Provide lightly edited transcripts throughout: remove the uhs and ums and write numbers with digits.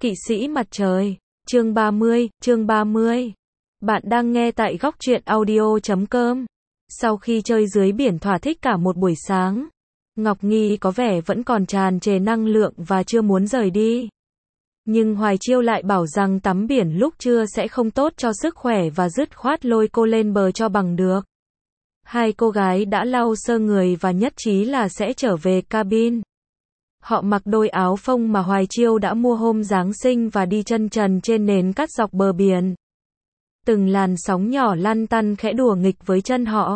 Kỵ sĩ mặt trời, chương 30. Bạn đang nghe tại góc truyện audio.com. Sau khi chơi dưới biển thỏa thích cả một buổi sáng, Ngọc Nghi có vẻ vẫn còn tràn trề năng lượng và chưa muốn rời đi. Nhưng Hoài Chiêu lại bảo rằng tắm biển lúc trưa sẽ không tốt cho sức khỏe và dứt khoát lôi cô lên bờ cho bằng được. Hai cô gái đã lau sơ người và nhất trí là sẽ trở về cabin. Họ mặc đôi áo phông mà Hoài Chiêu đã mua hôm Giáng sinh và đi chân trần trên nền cát dọc bờ biển. Từng làn sóng nhỏ lăn tăn khẽ đùa nghịch với chân họ.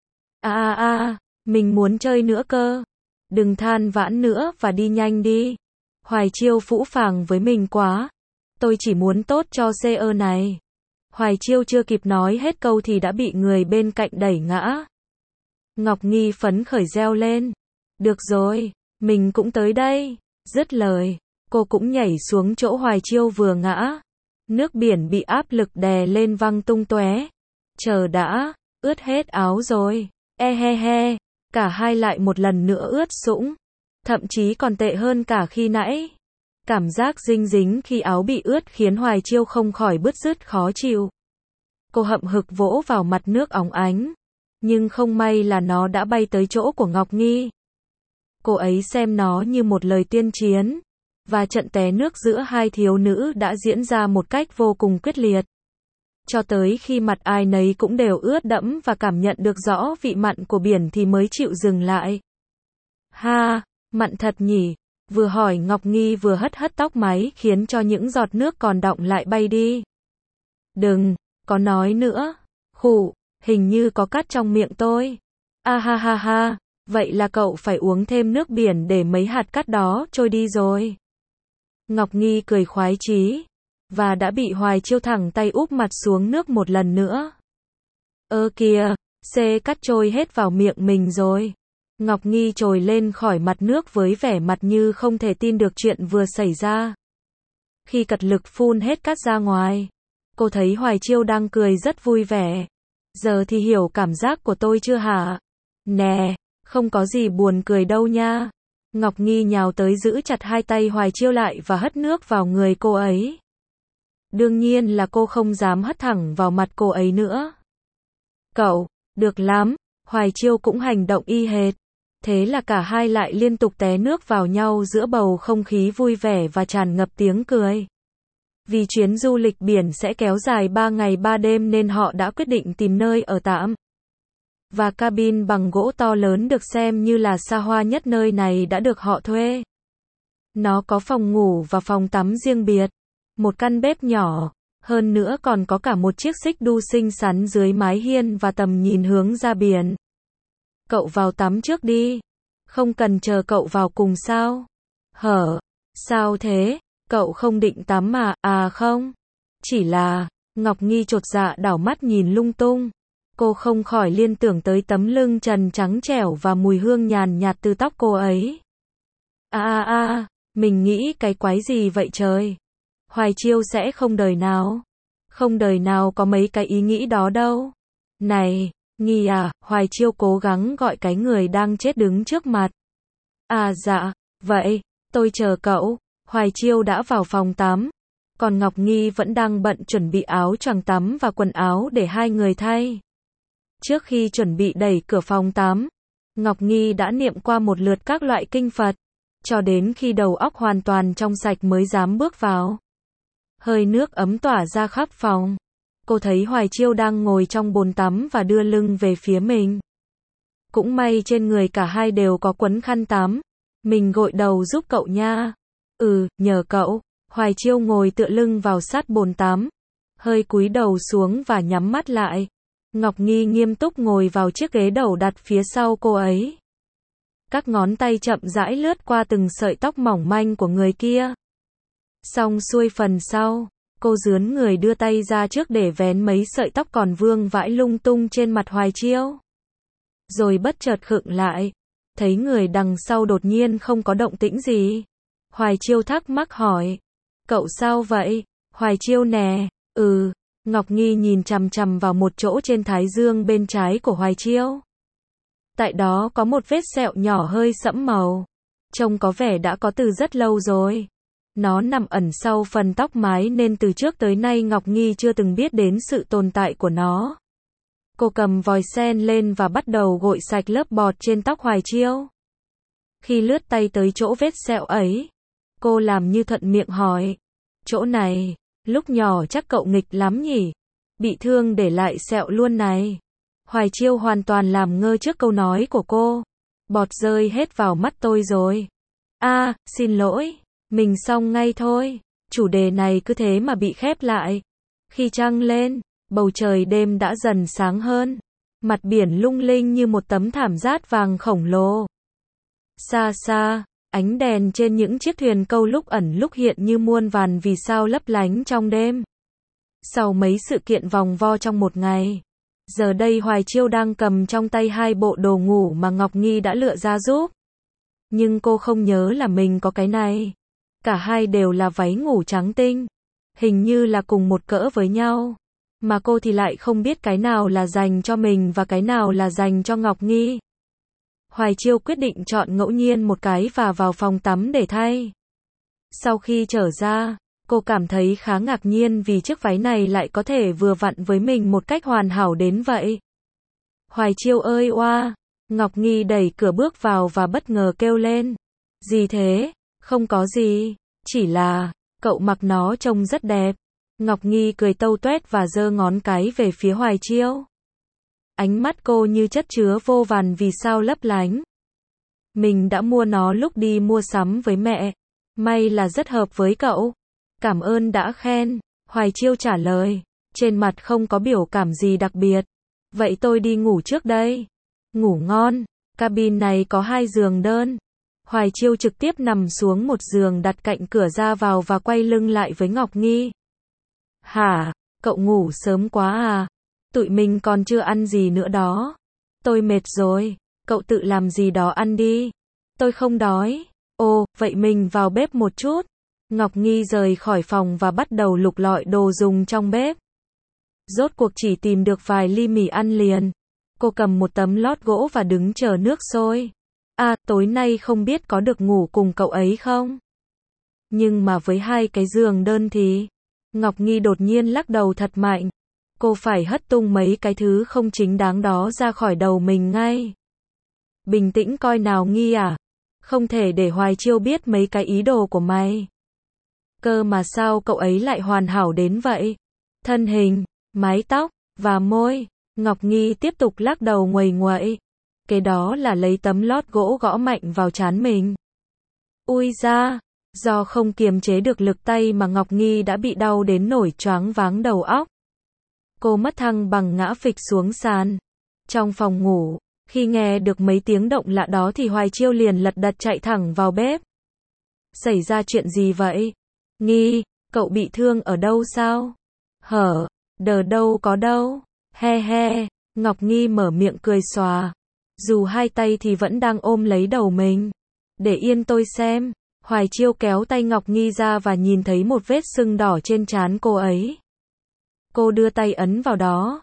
Mình muốn chơi nữa cơ. Đừng than vãn nữa và đi nhanh đi. Hoài Chiêu phũ phàng với mình quá. Tôi chỉ muốn tốt cho CE này. Hoài Chiêu chưa kịp nói hết câu thì đã bị người bên cạnh đẩy ngã. Ngọc Nghi phấn khởi reo lên. Được rồi, mình cũng tới đây. Dứt lời, cô cũng nhảy xuống chỗ Hoài Chiêu vừa ngã. Nước biển bị áp lực đè lên văng tung tóe. Chờ đã, ướt hết áo rồi. Cả hai lại một lần nữa ướt sũng. Thậm chí còn tệ hơn cả khi nãy. Cảm giác dinh dính khi áo bị ướt khiến Hoài Chiêu không khỏi bứt rứt khó chịu. Cô hậm hực vỗ vào mặt nước óng ánh. Nhưng không may là nó đã bay tới chỗ của Ngọc Nghi. Cô ấy xem nó như một lời tuyên chiến. Và trận té nước giữa hai thiếu nữ đã diễn ra một cách vô cùng quyết liệt. Cho tới khi mặt ai nấy cũng đều ướt đẫm và cảm nhận được rõ vị mặn của biển thì mới chịu dừng lại. Ha, mặn thật nhỉ? Vừa hỏi Ngọc Nghi vừa hất hất tóc máy khiến cho những giọt nước còn đọng lại bay đi. Đừng, có nói nữa. Khụ, hình như có cát trong miệng tôi. Vậy là cậu phải uống thêm nước biển để mấy hạt cát đó trôi đi rồi. Ngọc Nghi cười khoái chí. Và đã bị Hoài Chiêu thẳng tay úp mặt xuống nước một lần nữa. Kìa, cát trôi hết vào miệng mình rồi. Ngọc Nghi trồi lên khỏi mặt nước với vẻ mặt như không thể tin được chuyện vừa xảy ra. Khi cật lực phun hết cát ra ngoài, cô thấy Hoài Chiêu đang cười rất vui vẻ. Giờ thì hiểu cảm giác của tôi chưa hả? Nè, không có gì buồn cười đâu nha. Ngọc Nghi nhào tới giữ chặt hai tay Hoài Chiêu lại và hất nước vào người cô ấy. Đương nhiên là cô không dám hất thẳng vào mặt cô ấy nữa. Cậu, được lắm. Hoài Chiêu cũng hành động y hệt. Thế là cả hai lại liên tục té nước vào nhau giữa bầu không khí vui vẻ và tràn ngập tiếng cười. Vì chuyến du lịch biển sẽ kéo dài 3 ngày 3 đêm nên họ đã quyết định tìm nơi ở tạm. Và cabin bằng gỗ to lớn được xem như là xa hoa nhất nơi này đã được họ thuê. Nó có phòng ngủ và phòng tắm riêng biệt, một căn bếp nhỏ, hơn nữa còn có cả một chiếc xích đu xinh xắn dưới mái hiên và tầm nhìn hướng ra biển. Cậu vào tắm trước đi. Không cần chờ cậu vào cùng sao? Sao thế? Cậu không định tắm mà? Không. Chỉ là, Ngọc Nghi chột dạ đảo mắt nhìn lung tung. Cô không khỏi liên tưởng tới tấm lưng trần trắng trẻo và mùi hương nhàn nhạt từ tóc cô ấy. Mình nghĩ cái quái gì vậy trời? Hoài Chiêu sẽ không đời nào có mấy cái ý nghĩ đó đâu. Này, Nghi à, Hoài Chiêu cố gắng gọi cái người đang chết đứng trước mặt. Dạ, vậy, tôi chờ cậu. Hoài Chiêu đã vào phòng tắm. Còn Ngọc Nghi vẫn đang bận chuẩn bị áo choàng tắm và quần áo để hai người thay. Trước khi chuẩn bị đẩy cửa phòng tắm, Ngọc Nghi đã niệm qua một lượt các loại kinh Phật, cho đến khi đầu óc hoàn toàn trong sạch mới dám bước vào. Hơi nước ấm tỏa ra khắp phòng. Cô thấy Hoài Chiêu đang ngồi trong bồn tắm và đưa lưng về phía mình. Cũng may trên người cả hai đều có quấn khăn tắm. Mình gội đầu giúp cậu nha. Nhờ cậu. Hoài Chiêu ngồi tựa lưng vào sát bồn tắm, hơi cúi đầu xuống và nhắm mắt lại. Ngọc Nghi nghiêm túc ngồi vào chiếc ghế đầu đặt phía sau cô ấy. Các ngón tay chậm rãi lướt qua từng sợi tóc mỏng manh của người kia. Xong xuôi phần sau, cô rướn người đưa tay ra trước để vén mấy sợi tóc còn vương vãi lung tung trên mặt Hoài Chiêu. Rồi bất chợt khựng lại, thấy người đằng sau đột nhiên không có động tĩnh gì. Hoài Chiêu thắc mắc hỏi, cậu sao vậy? Hoài Chiêu nè. Ngọc Nghi nhìn chằm chằm vào một chỗ trên thái dương bên trái của Hoài Chiêu. Tại đó có một vết sẹo nhỏ hơi sẫm màu. Trông có vẻ đã có từ rất lâu rồi. Nó nằm ẩn sau phần tóc mái nên từ trước tới nay Ngọc Nhi chưa từng biết đến sự tồn tại của nó. Cô cầm vòi sen lên và bắt đầu gội sạch lớp bọt trên tóc Hoài Chiêu. Khi lướt tay tới chỗ vết sẹo ấy, cô làm như thuận miệng hỏi. Chỗ này, lúc nhỏ chắc cậu nghịch lắm nhỉ? Bị thương để lại sẹo luôn này. Hoài Chiêu hoàn toàn làm ngơ trước câu nói của cô. Bọt rơi hết vào mắt tôi rồi. Xin lỗi. Mình xong ngay thôi. Chủ đề này cứ thế mà bị khép lại. Khi trăng lên, bầu trời đêm đã dần sáng hơn. Mặt biển lung linh như một tấm thảm dát vàng khổng lồ. Xa xa, ánh đèn trên những chiếc thuyền câu lúc ẩn lúc hiện như muôn vàn vì sao lấp lánh trong đêm. Sau mấy sự kiện vòng vo trong một ngày, giờ đây Hoài Chiêu đang cầm trong tay 2 bộ đồ ngủ mà Ngọc Nhi đã lựa ra giúp. Nhưng cô không nhớ là mình có cái này. Cả hai đều là váy ngủ trắng tinh, hình như là cùng một cỡ với nhau. Mà cô thì lại không biết cái nào là dành cho mình và cái nào là dành cho Ngọc Nhi. Hoài Chiêu quyết định chọn ngẫu nhiên một cái và vào phòng tắm để thay. Sau khi trở ra, cô cảm thấy khá ngạc nhiên vì chiếc váy này lại có thể vừa vặn với mình một cách hoàn hảo đến vậy. Hoài Chiêu ơi oa! Ngọc Nhi đẩy cửa bước vào và bất ngờ kêu lên. Gì thế? Không có gì, chỉ là, cậu mặc nó trông rất đẹp. Ngọc Nhi cười tâu tuét và giơ ngón cái về phía Hoài Chiêu. Ánh mắt cô như chất chứa vô vàn vì sao lấp lánh. Mình đã mua nó lúc đi mua sắm với mẹ. May là rất hợp với cậu. Cảm ơn đã khen. Hoài Chiêu trả lời. Trên mặt không có biểu cảm gì đặc biệt. Vậy tôi đi ngủ trước đây. Ngủ ngon. Cabin này có 2 giường đơn. Hoài Chiêu trực tiếp nằm xuống một giường đặt cạnh cửa ra vào và quay lưng lại với Ngọc Nhi. Hả? Cậu ngủ sớm quá à? Tụi mình còn chưa ăn gì nữa đó. Tôi mệt rồi. Cậu tự làm gì đó ăn đi. Tôi không đói. Ồ, vậy mình vào bếp một chút. Ngọc Nhi rời khỏi phòng và bắt đầu lục lọi đồ dùng trong bếp. Rốt cuộc chỉ tìm được vài ly mì ăn liền. Cô cầm một tấm lót gỗ và đứng chờ nước sôi. Tối nay không biết có được ngủ cùng cậu ấy không? Nhưng mà với 2 cái giường đơn thì... Ngọc Nhi đột nhiên lắc đầu thật mạnh. Cô phải hất tung mấy cái thứ không chính đáng đó ra khỏi đầu mình ngay. Bình tĩnh coi nào Nhi à. Không thể để Hoài Chiêu biết mấy cái ý đồ của mày. Cơ mà sao cậu ấy lại hoàn hảo đến vậy? Thân hình, mái tóc, và môi. Ngọc Nhi tiếp tục lắc đầu nguầy nguậy. Cái đó là lấy tấm lót gỗ gõ mạnh vào trán mình. Ui da, do không kiềm chế được lực tay mà Ngọc Nhi đã bị đau đến nổi choáng váng đầu óc. Cô mất thăng bằng ngã phịch xuống sàn. Trong phòng ngủ, khi nghe được mấy tiếng động lạ đó thì Hoài Chiêu liền lật đật chạy thẳng vào bếp. Xảy ra chuyện gì vậy? Nhi, cậu bị thương ở đâu sao? Đâu có đâu. He he, Ngọc Nhi mở miệng cười xòa. Dù 2 tay thì vẫn đang ôm lấy đầu mình. Để yên tôi xem. Hoài Chiêu kéo tay Ngọc Nhi ra và nhìn thấy một vết sưng đỏ trên trán cô ấy. Cô đưa tay ấn vào đó.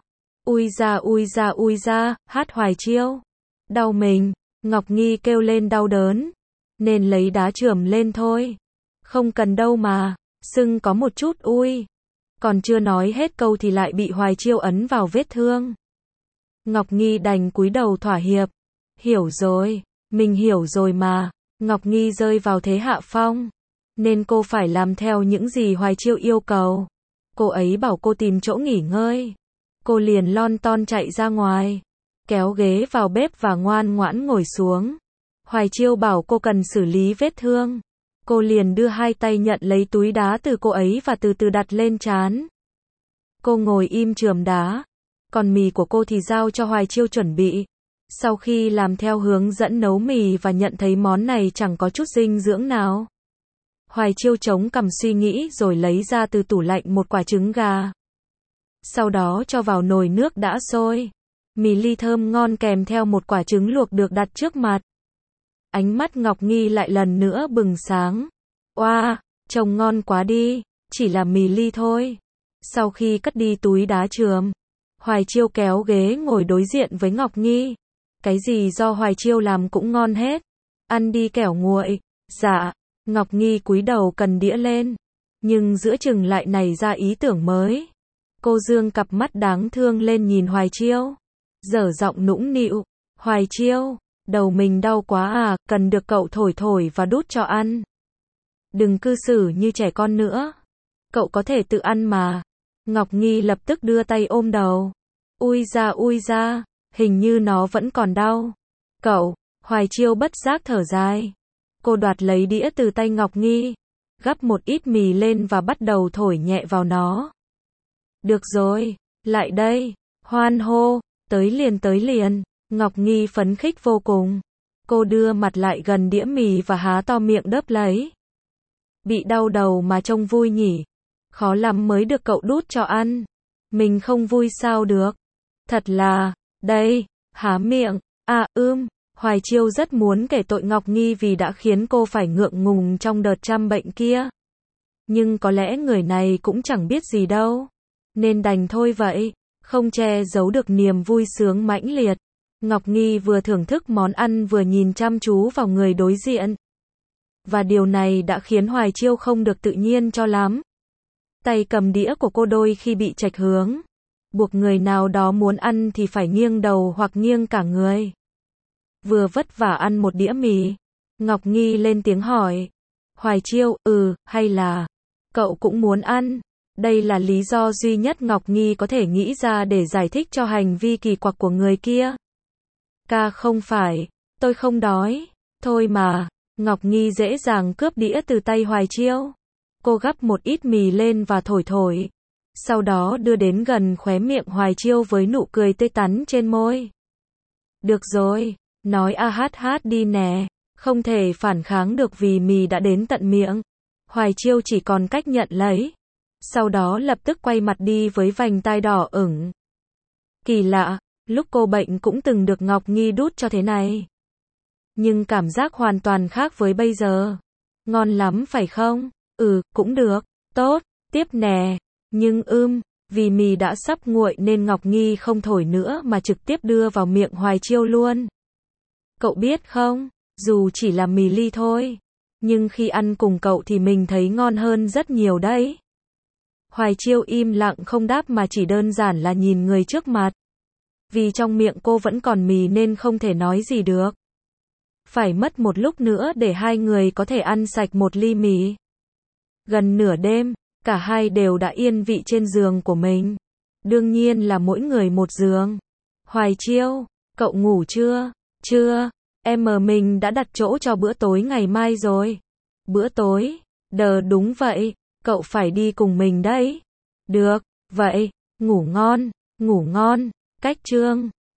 Ui da, hát Hoài Chiêu. Đau mình. Ngọc Nhi kêu lên đau đớn. Nên lấy đá chườm lên thôi. Không cần đâu mà. Sưng có một chút ui. Còn chưa nói hết câu thì lại bị Hoài Chiêu ấn vào vết thương. Ngọc Nhi đành cúi đầu thỏa hiệp. Hiểu rồi. Mình hiểu rồi mà. Ngọc Nhi rơi vào thế hạ phong. Nên cô phải làm theo những gì Hoài Chiêu yêu cầu. Cô ấy bảo cô tìm chỗ nghỉ ngơi. Cô liền lon ton chạy ra ngoài. Kéo ghế vào bếp và ngoan ngoãn ngồi xuống. Hoài Chiêu bảo cô cần xử lý vết thương. Cô liền đưa 2 tay nhận lấy túi đá từ cô ấy và từ từ đặt lên trán. Cô ngồi im chườm đá. Còn mì của cô thì giao cho Hoài Chiêu chuẩn bị. Sau khi làm theo hướng dẫn nấu mì và nhận thấy món này chẳng có chút dinh dưỡng nào, Hoài Chiêu chống cằm suy nghĩ rồi lấy ra từ tủ lạnh một quả trứng gà. Sau đó cho vào nồi nước đã sôi. Mì ly thơm ngon kèm theo một quả trứng luộc được đặt trước mặt. Ánh mắt Ngọc Nhi lại lần nữa bừng sáng. Oa, trông ngon quá đi, chỉ là mì ly thôi. Sau khi cất đi túi đá chườm, Hoài Chiêu kéo ghế ngồi đối diện với Ngọc Nhi. Cái gì do Hoài Chiêu làm cũng ngon hết. Ăn đi kẻo nguội. Dạ. Ngọc Nghi cúi đầu cần đĩa lên, nhưng giữa chừng lại nảy ra ý tưởng mới. Cô dương cặp mắt đáng thương lên nhìn Hoài Chiêu, dở giọng nũng nịu, Hoài Chiêu, đầu mình đau quá à, cần được cậu thổi thổi và đút cho ăn. Đừng cư xử như trẻ con nữa, cậu có thể tự ăn mà. Ngọc Nghi lập tức đưa tay ôm đầu. Ui da, hình như nó vẫn còn đau. Cậu, Hoài Chiêu bất giác thở dài. Cô đoạt lấy đĩa từ tay Ngọc Nghi, gắp một ít mì lên và bắt đầu thổi nhẹ vào nó. Được rồi, lại đây, hoan hô, tới liền. Ngọc Nghi phấn khích vô cùng. Cô đưa mặt lại gần đĩa mì và há to miệng đớp lấy. Bị đau đầu mà trông vui nhỉ. Khó lắm mới được cậu đút cho ăn. Mình không vui sao được. Thật là, đây, há miệng, Hoài Chiêu rất muốn kể tội Ngọc Nghi vì đã khiến cô phải ngượng ngùng trong đợt chăm bệnh kia. Nhưng có lẽ người này cũng chẳng biết gì đâu. Nên đành thôi vậy, không che giấu được niềm vui sướng mãnh liệt. Ngọc Nghi vừa thưởng thức món ăn vừa nhìn chăm chú vào người đối diện. Và điều này đã khiến Hoài Chiêu không được tự nhiên cho lắm. Tay cầm đĩa của cô đôi khi bị chệch hướng. Buộc người nào đó muốn ăn thì phải nghiêng đầu hoặc nghiêng cả người. Vừa vất vả ăn một đĩa mì, Ngọc Nghi lên tiếng hỏi. Hoài Chiêu, hay là cậu cũng muốn ăn? Đây là lý do duy nhất Ngọc Nghi có thể nghĩ ra để giải thích cho hành vi kỳ quặc của người kia. Không phải, tôi không đói. Thôi mà, Ngọc Nghi dễ dàng cướp đĩa từ tay Hoài Chiêu. Cô gắp một ít mì lên và thổi. Sau đó đưa đến gần khóe miệng Hoài Chiêu với nụ cười tươi tắn trên môi. Được rồi, nói hát đi nè. Không thể phản kháng được vì mì đã đến tận miệng. Hoài Chiêu chỉ còn cách nhận lấy. Sau đó lập tức quay mặt đi với vành tai đỏ ửng. Kỳ lạ, lúc cô bệnh cũng từng được Ngọc Nghi đút cho thế này. Nhưng cảm giác hoàn toàn khác với bây giờ. Ngon lắm phải không? Cũng được. Tốt, tiếp nè. Nhưng vì mì đã sắp nguội nên Ngọc Nghi không thổi nữa mà trực tiếp đưa vào miệng Hoài Chiêu luôn. Cậu biết không, dù chỉ là mì ly thôi, nhưng khi ăn cùng cậu thì mình thấy ngon hơn rất nhiều đấy. Hoài Chiêu im lặng không đáp mà chỉ đơn giản là nhìn người trước mặt. Vì trong miệng cô vẫn còn mì nên không thể nói gì được. Phải mất một lúc nữa để hai người có thể ăn sạch một ly mì. Gần nửa đêm, cả hai đều đã yên vị trên giường của mình. Đương nhiên là mỗi người một giường. Hoài Chiêu, cậu ngủ chưa? Chưa, mình đã đặt chỗ cho bữa tối ngày mai rồi. Bữa tối? Đúng vậy, cậu phải đi cùng mình đấy. Được, vậy, ngủ ngon, cách chương.